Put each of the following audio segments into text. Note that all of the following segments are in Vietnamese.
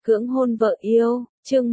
Cưỡng hôn vợ yêu, chương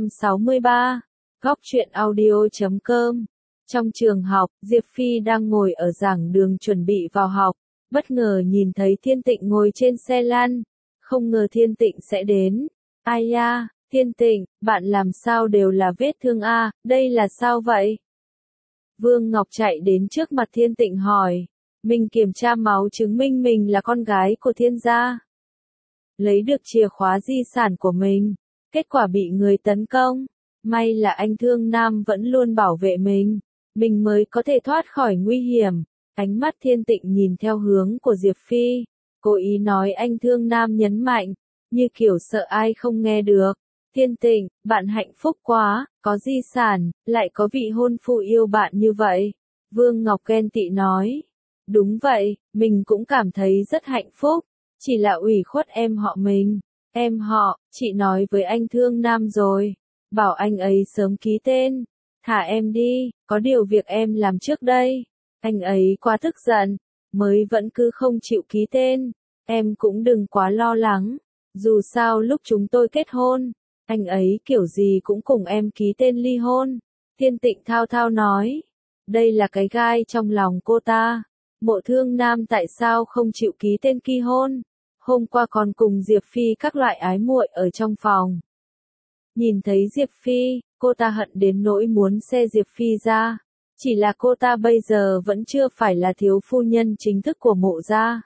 163, góc truyện audio.com. Trong trường học, Diệp Phi đang ngồi ở giảng đường chuẩn bị vào học, bất ngờ nhìn thấy Thiên Tịnh ngồi trên xe lăn, không ngờ Thiên Tịnh sẽ đến. Ai ya, Thiên Tịnh, bạn làm sao đều là vết thương a, đây là sao vậy? Vương Ngọc chạy đến trước mặt Thiên Tịnh hỏi, mình kiểm tra máu chứng minh mình là con gái của Thiên gia. Lấy được chìa khóa di sản của mình, kết quả bị người tấn công. May là anh Thương Nam vẫn luôn bảo vệ mình mới có thể thoát khỏi nguy hiểm. Ánh mắt Thiên Tịnh nhìn theo hướng của Diệp Phi, cố ý nói anh Thương Nam nhấn mạnh, như kiểu sợ ai không nghe được. Thiên Tịnh, bạn hạnh phúc quá, có di sản, lại có vị hôn phu yêu bạn như vậy. Vương Ngọc ghen tị nói, đúng vậy, mình cũng cảm thấy rất hạnh phúc. Chỉ là ủy khuất em họ mình. Em họ, chị nói với anh Thương Nam rồi. Bảo anh ấy sớm ký tên. Thả em đi, có điều việc em làm trước đây. Anh ấy quá tức giận, mới vẫn cứ không chịu ký tên. Em cũng đừng quá lo lắng. Dù sao lúc chúng tôi kết hôn, anh ấy kiểu gì cũng cùng em ký tên ly hôn. Thiên Tịnh thao thao nói. Đây là cái gai trong lòng cô ta. Mộ Thương Nam tại sao không chịu ký tên ly hôn? Hôm qua còn cùng Diệp Phi các loại ái muội ở trong phòng. Nhìn thấy Diệp Phi, cô ta hận đến nỗi muốn xe Diệp Phi ra. Chỉ là cô ta bây giờ vẫn chưa phải là thiếu phu nhân chính thức của Mộ gia.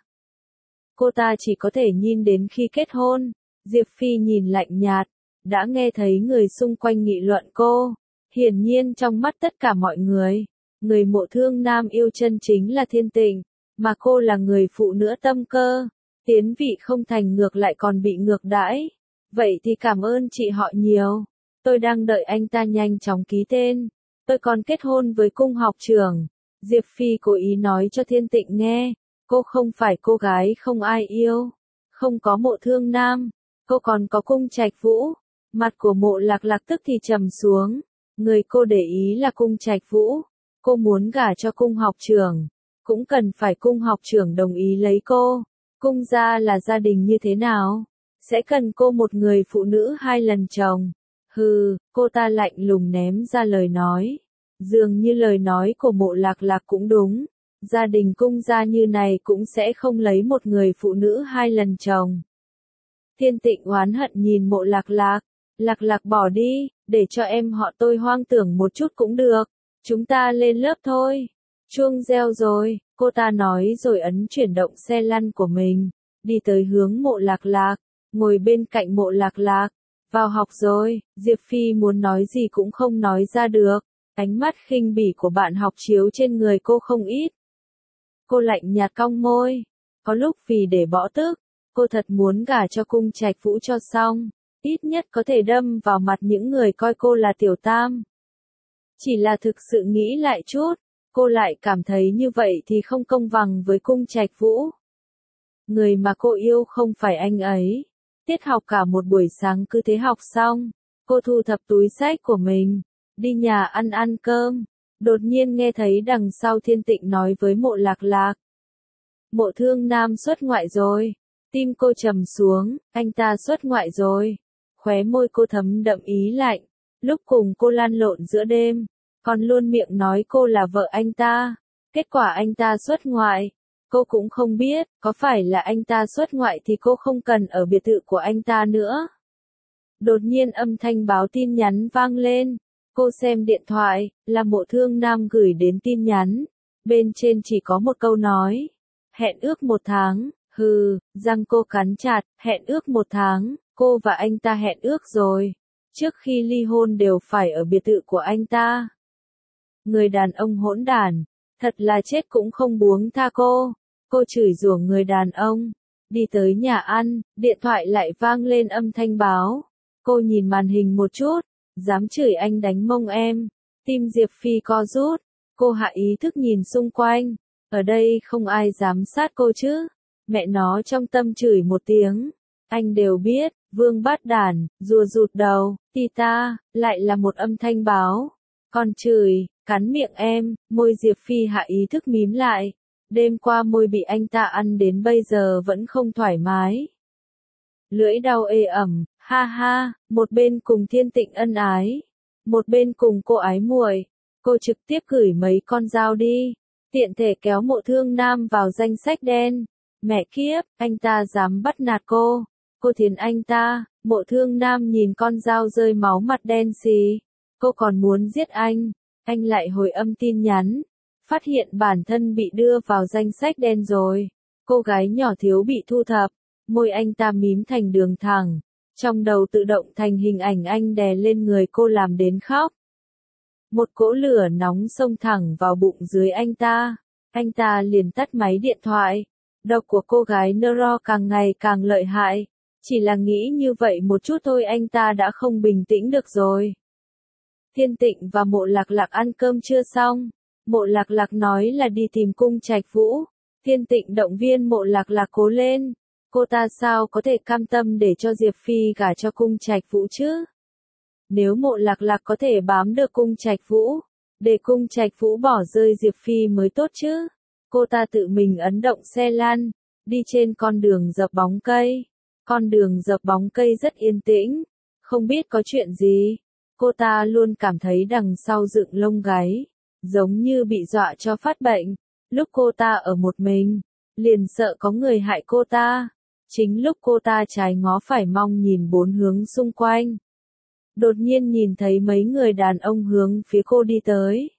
Cô ta chỉ có thể nhìn đến khi kết hôn. Diệp Phi nhìn lạnh nhạt, đã nghe thấy người xung quanh nghị luận cô. Hiển nhiên trong mắt tất cả mọi người Mộ Thương Nam yêu chân chính là Thiên Tịnh, mà cô là người phụ nữ tâm cơ. Tiến vị không thành ngược lại còn bị ngược đãi. Vậy thì cảm ơn chị họ nhiều. Tôi đang đợi anh ta nhanh chóng ký tên. Tôi còn kết hôn với cung học trưởng. Diệp Phi cố ý nói cho Thiên Tịnh nghe. Cô không phải cô gái không ai yêu. Không có Mộ Thương Nam. Cô còn có Cung Trạch Vũ. Mặt của Mộ Lạc Lạc tức thì trầm xuống. Người cô để ý là Cung Trạch Vũ. Cô muốn gả cho cung học trưởng. Cũng cần phải cung học trưởng đồng ý lấy cô. Cung gia là gia đình như thế nào? Sẽ cần cô một người phụ nữ 2 lần chồng. Hừ, cô ta lạnh lùng ném ra lời nói. Dường như lời nói của Mộ Lạc Lạc cũng đúng. Gia đình cung gia như này cũng sẽ không lấy một người phụ nữ 2 lần chồng. Thiên Tịnh oán hận nhìn Mộ Lạc Lạc. Lạc Lạc bỏ đi, để cho em họ tôi hoang tưởng một chút cũng được. Chúng ta lên lớp thôi. Chuông reo rồi, cô ta nói rồi ấn chuyển động xe lăn của mình, đi tới hướng Mộ Lạc Lạc, ngồi bên cạnh Mộ Lạc Lạc. Vào học rồi, Diệp Phi muốn nói gì cũng không nói ra được, ánh mắt khinh bỉ của bạn học chiếu trên người cô không ít. Cô lạnh nhạt cong môi, có lúc vì để bỏ tức, cô thật muốn gả cho Cung Trạch Vũ cho xong, ít nhất có thể đâm vào mặt những người coi cô là tiểu tam. Chỉ là thực sự nghĩ lại chút, cô lại cảm thấy như vậy thì không công bằng với Cung Trạch Vũ. Người mà cô yêu không phải anh ấy. Tiết học cả một buổi sáng cứ thế học xong, cô thu thập túi xách của mình, đi nhà ăn cơm. Đột nhiên nghe thấy đằng sau Thiên Tịnh nói với Mộ Lạc Lạc. Mộ Thương Nam xuất ngoại rồi. Tim cô trầm xuống, anh ta xuất ngoại rồi. Khóe môi cô thấm đậm ý lạnh. Lúc cùng cô lăn lộn giữa đêm, còn luôn miệng nói cô là vợ anh ta. Kết quả anh ta xuất ngoại. Cô cũng không biết, có phải là anh ta xuất ngoại thì cô không cần ở biệt thự của anh ta nữa. Đột nhiên âm thanh báo tin nhắn vang lên. Cô xem điện thoại, là Mộ Thương Nam gửi đến tin nhắn. Bên trên chỉ có một câu nói. Hẹn ước 1 tháng, hừ, răng cô cắn chặt, hẹn ước 1 tháng, cô và anh ta hẹn ước rồi. Trước khi ly hôn đều phải ở biệt thự của anh ta. Người đàn ông hỗn đản, thật là chết cũng không buông tha cô. Cô chửi rủa người đàn ông. Đi tới nhà ăn, điện thoại lại vang lên âm thanh báo. Cô nhìn màn hình một chút, dám chửi anh đánh mông em. Tim Diệp Phi co rút. Cô hạ ý thức nhìn xung quanh. Ở đây không ai dám sát cô chứ. Mẹ nó trong tâm chửi một tiếng. Anh đều biết, vương bát đản, rùa rụt đầu, Tita, lại là một âm thanh báo. Con chửi, cắn miệng em, môi Diệp Phi hạ ý thức mím lại. Đêm qua môi bị anh ta ăn đến bây giờ vẫn không thoải mái. Lưỡi đau ê ẩm, Ha ha, một bên cùng Thiên Tịnh ân ái, một bên cùng cô ái muội, cô trực tiếp gửi mấy con dao đi, tiện thể kéo Mộ Thương Nam vào danh sách đen. Mẹ kiếp, anh ta dám bắt nạt cô thiến anh ta. Mộ Thương Nam nhìn con dao rơi máu mặt đen xì, cô còn muốn giết anh lại hồi âm tin nhắn, phát hiện bản thân bị đưa vào danh sách đen rồi. Cô gái nhỏ thiếu bị thu thập, môi anh ta mím thành đường thẳng, trong đầu tự động thành hình ảnh anh đè lên người cô làm đến khóc. Một cỗ lửa nóng xông thẳng vào bụng dưới anh ta liền tắt máy điện thoại. Độc của cô gái Neuro càng ngày càng lợi hại, chỉ là nghĩ như vậy một chút thôi anh ta đã không bình tĩnh được rồi. Thiên Tịnh và Mộ Lạc Lạc ăn cơm chưa xong, Mộ Lạc Lạc nói là đi tìm Cung Trạch Vũ. Thiên Tịnh động viên Mộ Lạc Lạc cố lên, cô ta sao có thể cam tâm để cho Diệp Phi gả cho Cung Trạch Vũ chứ? Nếu Mộ Lạc Lạc có thể bám được Cung Trạch Vũ, để Cung Trạch Vũ bỏ rơi Diệp Phi mới tốt chứ. Cô ta tự mình ấn động xe lăn, đi trên con đường dập bóng cây. Con đường dập bóng cây rất yên tĩnh, không biết có chuyện gì. Cô ta luôn cảm thấy đằng sau dựng lông gáy, giống như bị dọa cho phát bệnh. Lúc cô ta ở một mình, liền sợ có người hại cô ta. Chính lúc cô ta trái ngó phải mong nhìn bốn hướng xung quanh, đột nhiên nhìn thấy mấy người đàn ông hướng phía cô đi tới.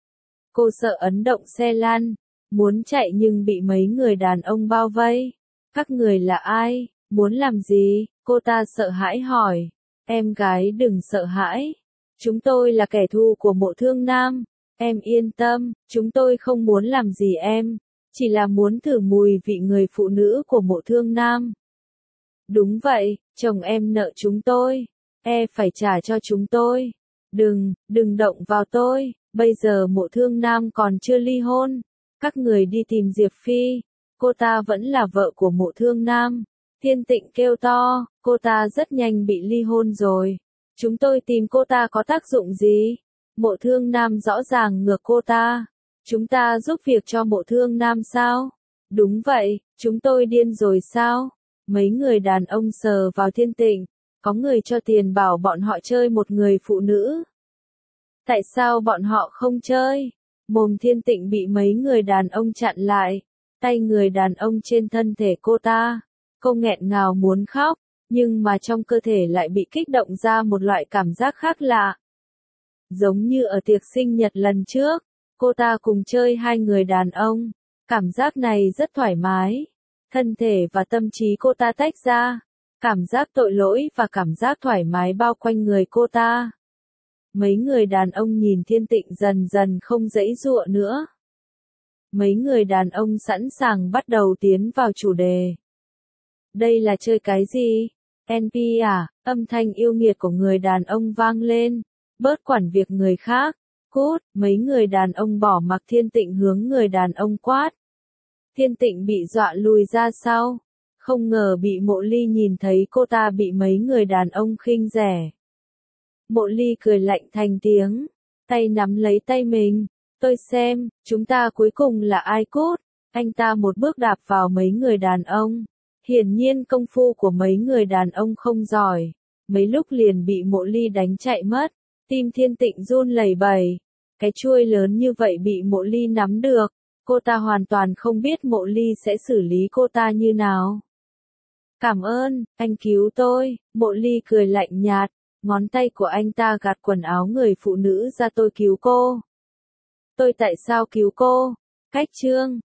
Cô sợ ấn động xe lăn, muốn chạy nhưng bị mấy người đàn ông bao vây. Các người là ai? Muốn làm gì? Cô ta sợ hãi hỏi. Em gái đừng sợ hãi. Chúng tôi là kẻ thù của Mộ Thương Nam. Em yên tâm, chúng tôi không muốn làm gì em. Chỉ là muốn thử mùi vị người phụ nữ của Mộ Thương Nam. Đúng vậy, chồng em nợ chúng tôi. Phải trả cho chúng tôi. Đừng động vào tôi. Bây giờ Mộ Thương Nam còn chưa ly hôn. Các người đi tìm Diệp Phi. Cô ta vẫn là vợ của Mộ Thương Nam. Thiên Tịnh kêu to, cô ta rất nhanh bị ly hôn rồi. Chúng tôi tìm cô ta có tác dụng gì? Mộ Thương Nam rõ ràng ngược cô ta. Chúng ta giúp việc cho Mộ Thương Nam sao? Đúng vậy, chúng tôi điên rồi sao? Mấy người đàn ông sờ vào Thiên Tịnh, có người cho tiền bảo bọn họ chơi một người phụ nữ. Tại sao bọn họ không chơi? Mồm Thiên Tịnh bị mấy người đàn ông chặn lại, tay người đàn ông trên thân thể cô ta. Cô nghẹn ngào muốn khóc, nhưng mà trong cơ thể lại bị kích động ra một loại cảm giác khác lạ. Giống như ở tiệc sinh nhật lần trước, cô ta cùng chơi hai người đàn ông. Cảm giác này rất thoải mái. Thân thể và tâm trí cô ta tách ra. Cảm giác tội lỗi và cảm giác thoải mái bao quanh người cô ta. Mấy người đàn ông nhìn Thiên Tịnh dần dần không giãy giụa nữa. Mấy người đàn ông sẵn sàng bắt đầu tiến vào chủ đề. Đây là chơi cái gì? NP à? Âm thanh yêu nghiệt của người đàn ông vang lên. Bớt quản việc người khác. Cút, mấy người đàn ông bỏ mặc Thiên Tịnh hướng người đàn ông quát. Thiên Tịnh bị dọa lùi ra sau. Không ngờ bị Mộ Ly nhìn thấy cô ta bị mấy người đàn ông khinh rẻ. Mộ Ly cười lạnh thành tiếng, tay nắm lấy tay mình. Tôi xem, chúng ta cuối cùng là ai cút? Anh ta một bước đạp vào mấy người đàn ông. Hiển nhiên công phu của mấy người đàn ông không giỏi. Mấy lúc liền bị Mộ Ly đánh chạy mất. Tim Thiên Tịnh run lẩy bẩy. Cái chuôi lớn như vậy bị Mộ Ly nắm được. Cô ta hoàn toàn không biết Mộ Ly sẽ xử lý cô ta như nào. Cảm ơn, anh cứu tôi. Mộ Ly cười lạnh nhạt. Ngón tay của anh ta gạt quần áo người phụ nữ ra. Tôi cứu cô. Tôi tại sao cứu cô? Cách chương